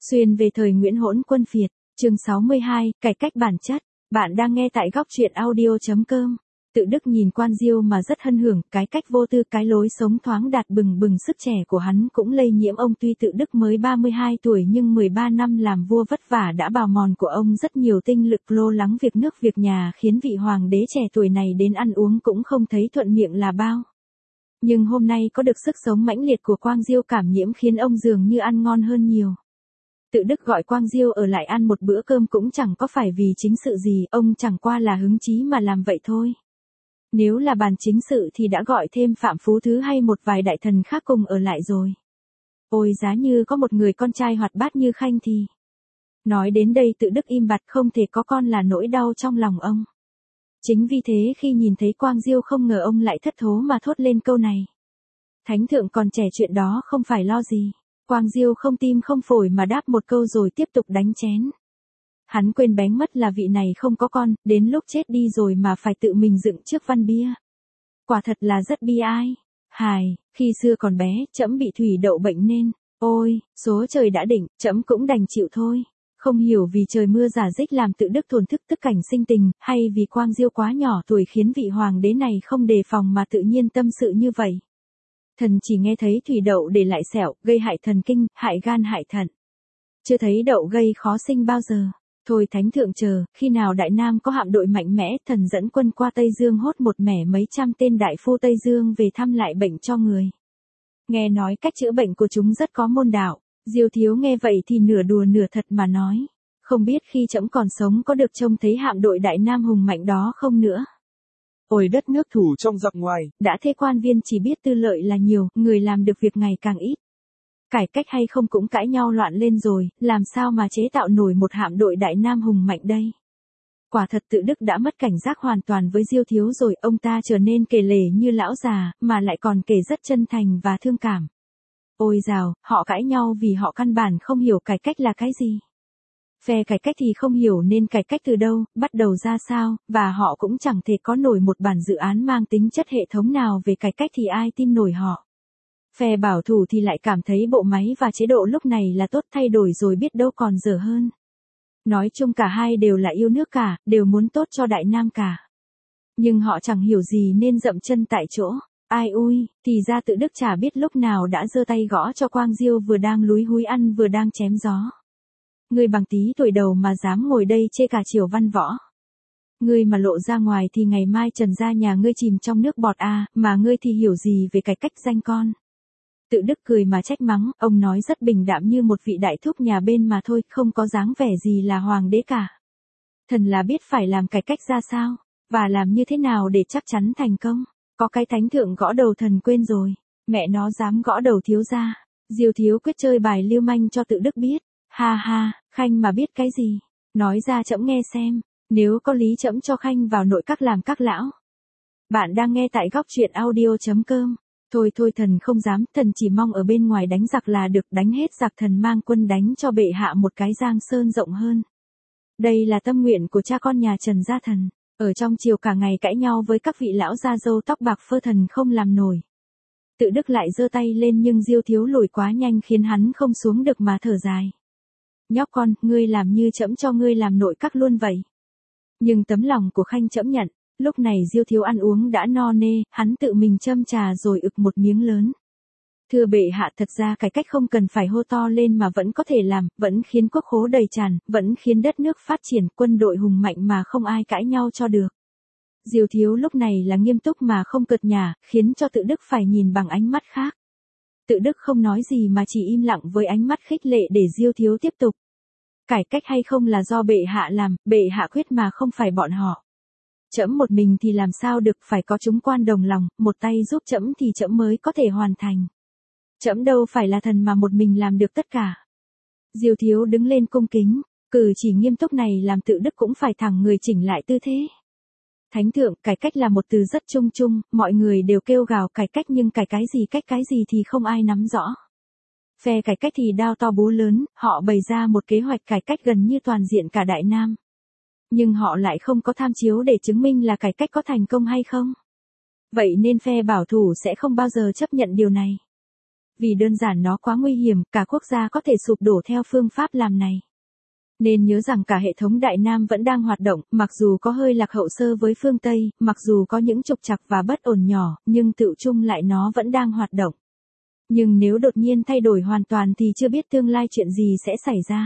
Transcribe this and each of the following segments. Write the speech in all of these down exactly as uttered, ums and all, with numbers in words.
Xuyên về thời Nguyễn Hỗn Quân Phiệt, chương sáu mươi hai, cải cách bản chất. Bạn đang nghe tại góc truyện audio chấm com. Tự Đức nhìn Quan Diêu mà rất hân hưởng, cái cách vô tư, cái lối sống thoáng đạt bừng bừng sức trẻ của hắn cũng lây nhiễm ông. Tuy Tự Đức mới ba mươi hai tuổi nhưng mười ba năm làm vua vất vả đã bào mòn của ông rất nhiều tinh lực, lo lắng việc nước việc nhà, khiến vị hoàng đế trẻ tuổi này đến ăn uống cũng không thấy thuận miệng là bao. Nhưng hôm nay có được sức sống mãnh liệt của Quang Diêu cảm nhiễm khiến ông dường như ăn ngon hơn nhiều. Tự Đức gọi Quang Diêu ở lại ăn một bữa cơm cũng chẳng có phải vì chính sự gì, ông chẳng qua là hứng chí mà làm vậy thôi. Nếu là bàn chính sự thì đã gọi thêm Phạm Phú Thứ hay một vài đại thần khác cùng ở lại rồi. Ôi giá như có một người con trai hoạt bát như Khanh thì... Nói đến đây Tự Đức im bặt, không thể có con là nỗi đau trong lòng ông. Chính vì thế khi nhìn thấy Quang Diêu không ngờ ông lại thất thố mà thốt lên câu này. Thánh thượng còn trẻ, chuyện đó không phải lo gì. Quang Diêu không tim không phổi mà đáp một câu rồi tiếp tục đánh chén. Hắn quên bén mất là vị này không có con, đến lúc chết đi rồi mà phải tự mình dựng trước văn bia. Quả thật là rất bi ai. Hài, khi xưa còn bé, trẫm bị thủy đậu bệnh nên, ôi, số trời đã định, trẫm cũng đành chịu thôi. Không hiểu vì trời mưa giả dích làm Tự Đức thổn thức tức cảnh sinh tình, hay vì Quang Diêu quá nhỏ tuổi khiến vị hoàng đế này không đề phòng mà tự nhiên tâm sự như vậy. Thần chỉ nghe thấy thủy đậu để lại sẹo, gây hại thần kinh, hại gan hại thận. Chưa thấy đậu gây khó sinh bao giờ. Thôi thánh thượng chờ, khi nào Đại Nam có hạm đội mạnh mẽ, thần dẫn quân qua Tây Dương hốt một mẻ mấy trăm tên đại phu Tây Dương về thăm lại bệnh cho người. Nghe nói cách chữa bệnh của chúng rất có môn đạo. Diêu thiếu nghe vậy thì nửa đùa nửa thật mà nói. Không biết khi trẫm còn sống có được trông thấy hạm đội Đại Nam hùng mạnh đó không nữa. Ôi đất nước thủ trong giặc ngoài, đã thế quan viên chỉ biết tư lợi là nhiều, người làm được việc ngày càng ít. Cải cách hay không cũng cãi nhau loạn lên rồi, làm sao mà chế tạo nổi một hạm đội Đại Nam hùng mạnh đây. Quả thật Tự Đức đã mất cảnh giác hoàn toàn với Diêu thiếu rồi, ông ta trở nên kể lể như lão già, mà lại còn kể rất chân thành và thương cảm. Ôi dào, họ cãi nhau vì họ căn bản không hiểu cải cách là cái gì. Phe cải cách thì không hiểu nên cải cách từ đâu, bắt đầu ra sao, và họ cũng chẳng thể có nổi một bản dự án mang tính chất hệ thống nào về cải cách thì ai tin nổi họ. Phe bảo thủ thì lại cảm thấy bộ máy và chế độ lúc này là tốt, thay đổi rồi biết đâu còn dở hơn. Nói chung cả hai đều là yêu nước cả, đều muốn tốt cho Đại Nam cả. Nhưng họ chẳng hiểu gì nên dậm chân tại chỗ. Ai ui, thì ra Tự Đức chả biết lúc nào đã giơ tay gõ cho Quang Diêu vừa đang lúi húi ăn vừa đang chém gió. Ngươi bằng tí tuổi đầu mà dám ngồi đây chê cả triều văn võ. Ngươi mà lộ ra ngoài thì ngày mai trần gia nhà ngươi chìm trong nước bọt à, mà ngươi thì hiểu gì về cải cách danh con. Tự Đức cười mà trách mắng, ông nói rất bình đạm như một vị đại thúc nhà bên mà thôi, không có dáng vẻ gì là hoàng đế cả. Thần là biết phải làm cải cách ra sao, và làm như thế nào để chắc chắn thành công. Có cái thánh thượng gõ đầu thần quên rồi, mẹ nó dám gõ đầu thiếu gia. Diêu thiếu quyết chơi bài lưu manh cho Tự Đức biết. Ha ha, Khanh mà biết cái gì? Nói ra trẫm nghe xem, nếu có lý trẫm cho Khanh vào nội các làm các lão. Bạn đang nghe tại góc truyện audio chấm com. Thôi thôi thần không dám, thần chỉ mong ở bên ngoài đánh giặc là được, đánh hết giặc thần mang quân đánh cho bệ hạ một cái Giang Sơn rộng hơn. Đây là tâm nguyện của cha con nhà Trần gia thần. Ở trong triều cả ngày cãi nhau với các vị lão gia râu tóc bạc phơ thần không làm nổi. Tự Đức lại giơ tay lên nhưng Diêu thiếu lùi quá nhanh khiến hắn không xuống được mà thở dài. Nhóc con, ngươi làm như trẫm cho ngươi làm nội các luôn vậy. Nhưng tấm lòng của Khanh trẫm nhận. Lúc này Diêu thiếu ăn uống đã no nê, hắn tự mình châm trà rồi ực một miếng lớn. Thưa bệ hạ, thật ra cải cách không cần phải hô to lên mà vẫn có thể làm, vẫn khiến quốc khố đầy tràn, vẫn khiến đất nước phát triển, quân đội hùng mạnh mà không ai cãi nhau cho được. Diêu thiếu lúc này là nghiêm túc mà không cợt nhả, khiến cho Tự Đức phải nhìn bằng ánh mắt khác. Tự Đức không nói gì mà chỉ im lặng với ánh mắt khích lệ để Diêu thiếu tiếp tục. Cải cách hay không là do bệ hạ làm, bệ hạ quyết mà không phải bọn họ. Trẫm một mình thì làm sao được, phải có chúng quan đồng lòng, một tay giúp trẫm thì trẫm mới có thể hoàn thành. Trẫm đâu phải là thần mà một mình làm được tất cả. Diêu thiếu đứng lên cung kính, cử chỉ nghiêm túc này làm Tự Đức cũng phải thẳng người chỉnh lại tư thế. Thánh thượng, cải cách là một từ rất chung chung, mọi người đều kêu gào cải cách nhưng cải cái gì cách cái gì thì không ai nắm rõ. Phe cải cách thì đao to búa lớn, họ bày ra một kế hoạch cải cách gần như toàn diện cả Đại Nam. Nhưng họ lại không có tham chiếu để chứng minh là cải cách có thành công hay không. Vậy nên phe bảo thủ sẽ không bao giờ chấp nhận điều này. Vì đơn giản nó quá nguy hiểm, cả quốc gia có thể sụp đổ theo phương pháp làm này. Nên nhớ rằng cả hệ thống Đại Nam vẫn đang hoạt động, mặc dù có hơi lạc hậu sơ với phương Tây, mặc dù có những trục trặc và bất ổn nhỏ, nhưng tự chung lại nó vẫn đang hoạt động. Nhưng nếu đột nhiên thay đổi hoàn toàn thì chưa biết tương lai chuyện gì sẽ xảy ra.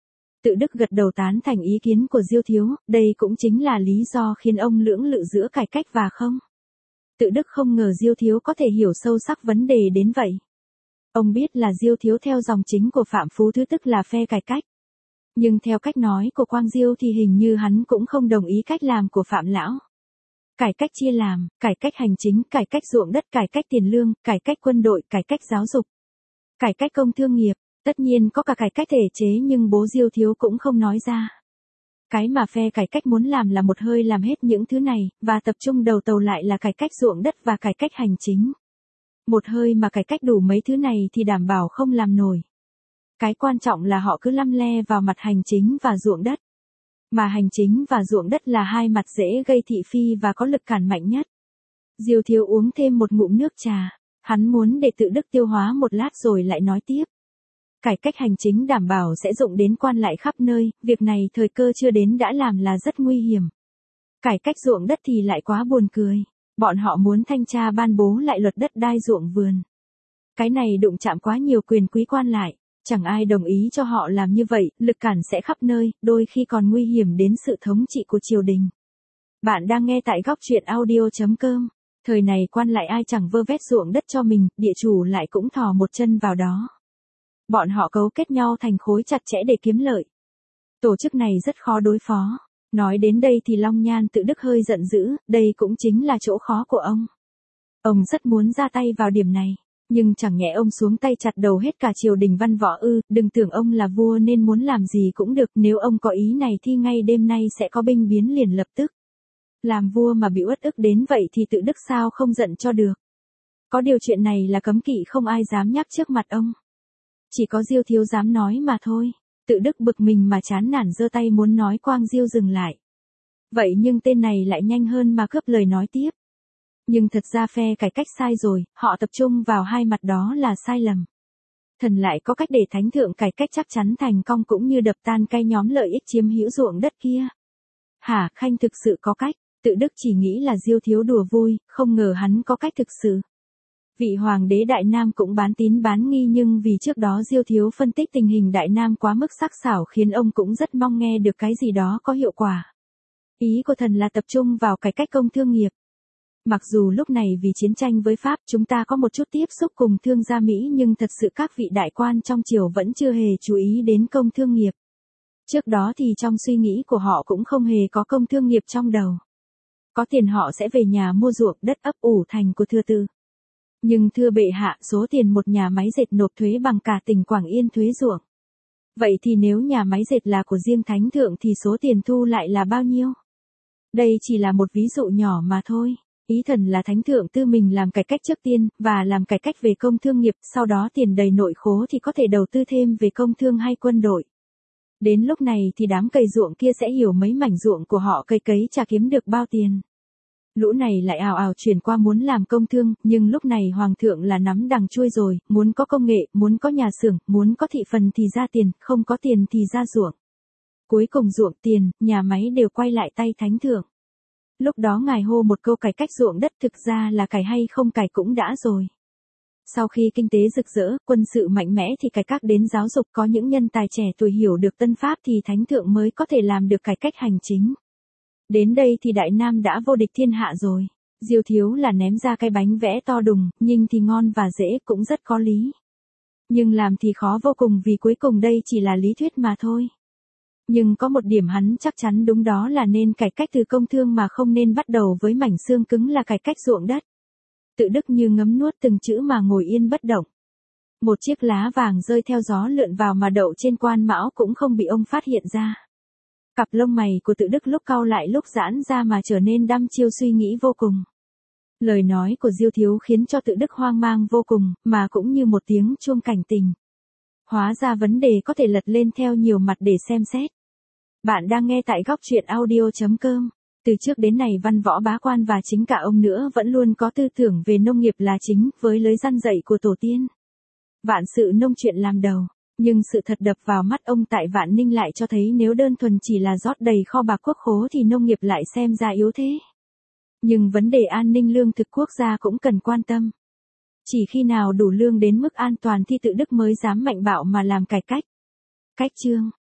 Tự Đức gật đầu tán thành ý kiến của Diêu Thiếu, đây cũng chính là lý do khiến ông lưỡng lự giữa cải cách và không. Tự Đức không ngờ Diêu Thiếu có thể hiểu sâu sắc vấn đề đến vậy. Ông biết là Diêu Thiếu theo dòng chính của Phạm Phú Thứ tức là phe cải cách. Nhưng theo cách nói của Quang Diêu thì hình như hắn cũng không đồng ý cách làm của Phạm Lão. Cải cách chia làm, cải cách hành chính, cải cách ruộng đất, cải cách tiền lương, cải cách quân đội, cải cách giáo dục, cải cách công thương nghiệp, tất nhiên có cả cải cách thể chế nhưng bố Diêu Thiếu cũng không nói ra. Cái mà phe cải cách muốn làm là một hơi làm hết những thứ này, và tập trung đầu tàu lại là cải cách ruộng đất và cải cách hành chính. Một hơi mà cải cách đủ mấy thứ này thì đảm bảo không làm nổi. Cái quan trọng là họ cứ lăm le vào mặt hành chính và ruộng đất. Mà hành chính và ruộng đất là hai mặt dễ gây thị phi và có lực cản mạnh nhất. Diêu Thiếu uống thêm một ngụm nước trà, hắn muốn để Tự Đức tiêu hóa một lát rồi lại nói tiếp. Cải cách hành chính đảm bảo sẽ dụng đến quan lại khắp nơi, việc này thời cơ chưa đến đã làm là rất nguy hiểm. Cải cách ruộng đất thì lại quá buồn cười, bọn họ muốn thanh tra ban bố lại luật đất đai ruộng vườn. Cái này đụng chạm quá nhiều quyền quý quan lại. Chẳng ai đồng ý cho họ làm như vậy, lực cản sẽ khắp nơi, đôi khi còn nguy hiểm đến sự thống trị của triều đình. Bạn đang nghe tại góc truyện audio chấm com. Thời này quan lại ai chẳng vơ vét ruộng đất cho mình, địa chủ lại cũng thò một chân vào đó. Bọn họ cấu kết nhau thành khối chặt chẽ để kiếm lợi. Tổ chức này rất khó đối phó. Nói đến đây thì Long Nhan Tự Đức hơi giận dữ, đây cũng chính là chỗ khó của ông. Ông rất muốn ra tay vào điểm này. Nhưng chẳng nhẽ ông xuống tay chặt đầu hết cả triều đình văn võ ư, đừng tưởng ông là vua nên muốn làm gì cũng được, nếu ông có ý này thì ngay đêm nay sẽ có binh biến liền lập tức. Làm vua mà bị uất ức đến vậy thì Tự Đức sao không giận cho được. Có điều chuyện này là cấm kỵ không ai dám nhắc trước mặt ông. Chỉ có Diêu Thiếu dám nói mà thôi. Tự Đức bực mình mà chán nản giơ tay muốn nói Quang Diêu dừng lại. Vậy nhưng tên này lại nhanh hơn mà cướp lời nói tiếp. Nhưng thật ra phe cải cách sai rồi, họ tập trung vào hai mặt đó là sai lầm. Thần lại có cách để thánh thượng cải cách chắc chắn thành công cũng như đập tan cái nhóm lợi ích chiếm hữu ruộng đất kia. Hả, Khanh thực sự có cách, Tự Đức chỉ nghĩ là Diêu Thiếu đùa vui, không ngờ hắn có cách thực sự. Vị hoàng đế Đại Nam cũng bán tín bán nghi nhưng vì trước đó Diêu Thiếu phân tích tình hình Đại Nam quá mức sắc sảo khiến ông cũng rất mong nghe được cái gì đó có hiệu quả. Ý của thần là tập trung vào cải cách công thương nghiệp. Mặc dù lúc này vì chiến tranh với Pháp chúng ta có một chút tiếp xúc cùng thương gia Mỹ nhưng thật sự các vị đại quan trong triều vẫn chưa hề chú ý đến công thương nghiệp. Trước đó thì trong suy nghĩ của họ cũng không hề có công thương nghiệp trong đầu. Có tiền họ sẽ về nhà mua ruộng đất ấp ủ thành của thưa tư. Nhưng thưa bệ hạ, số tiền một nhà máy dệt nộp thuế bằng cả tỉnh Quảng Yên thuế ruộng. Vậy thì nếu nhà máy dệt là của riêng thánh thượng thì số tiền thu lại là bao nhiêu? Đây chỉ là một ví dụ nhỏ mà thôi. Ý thần là thánh thượng tư mình làm cải cách trước tiên, và làm cải cách về công thương nghiệp, sau đó tiền đầy nội khố thì có thể đầu tư thêm về công thương hay quân đội. Đến lúc này thì đám cày ruộng kia sẽ hiểu mấy mảnh ruộng của họ cày cấy chả kiếm được bao tiền. Lũ này lại ào ào chuyển qua muốn làm công thương, nhưng lúc này hoàng thượng là nắm đằng chuôi rồi, muốn có công nghệ, muốn có nhà xưởng, muốn có thị phần thì ra tiền, không có tiền thì ra ruộng. Cuối cùng ruộng tiền, nhà máy đều quay lại tay thánh thượng. Lúc đó ngài hô một câu cải cách ruộng đất thực ra là cải hay không cải cũng đã rồi. Sau khi kinh tế rực rỡ, quân sự mạnh mẽ thì cải cách đến giáo dục có những nhân tài trẻ tuổi hiểu được tân pháp thì thánh thượng mới có thể làm được cải cách hành chính. Đến đây thì Đại Nam đã vô địch thiên hạ rồi. Diêu Thiếu là ném ra cái bánh vẽ to đùng, nhưng thì ngon và dễ cũng rất có lý. Nhưng làm thì khó vô cùng vì cuối cùng đây chỉ là lý thuyết mà thôi. Nhưng có một điểm hắn chắc chắn đúng đó là nên cải cách từ công thương mà không nên bắt đầu với mảnh xương cứng là cải cách ruộng đất. Tự Đức như ngấm nuốt từng chữ mà ngồi yên bất động. Một chiếc lá vàng rơi theo gió lượn vào mà đậu trên quan mão cũng không bị ông phát hiện ra. Cặp lông mày của Tự Đức lúc cau lại lúc giãn ra mà trở nên đăm chiêu suy nghĩ vô cùng. Lời nói của Diêu Thiếu khiến cho Tự Đức hoang mang vô cùng, mà cũng như một tiếng chuông cảnh tình. Hóa ra vấn đề có thể lật lên theo nhiều mặt để xem xét. Bạn đang nghe tại góc truyện audio chấm com. Từ trước đến nay văn võ bá quan và chính cả ông nữa vẫn luôn có tư tưởng về nông nghiệp là chính với lời răn dạy của tổ tiên. Vạn sự nông chuyện làm đầu. Nhưng sự thật đập vào mắt ông tại Vạn Ninh lại cho thấy nếu đơn thuần chỉ là rót đầy kho bạc quốc khố thì nông nghiệp lại xem ra yếu thế. Nhưng vấn đề an ninh lương thực quốc gia cũng cần quan tâm. Chỉ khi nào đủ lương đến mức an toàn thì tự Đức mới dám mạnh bạo mà làm cải cách. Cách chương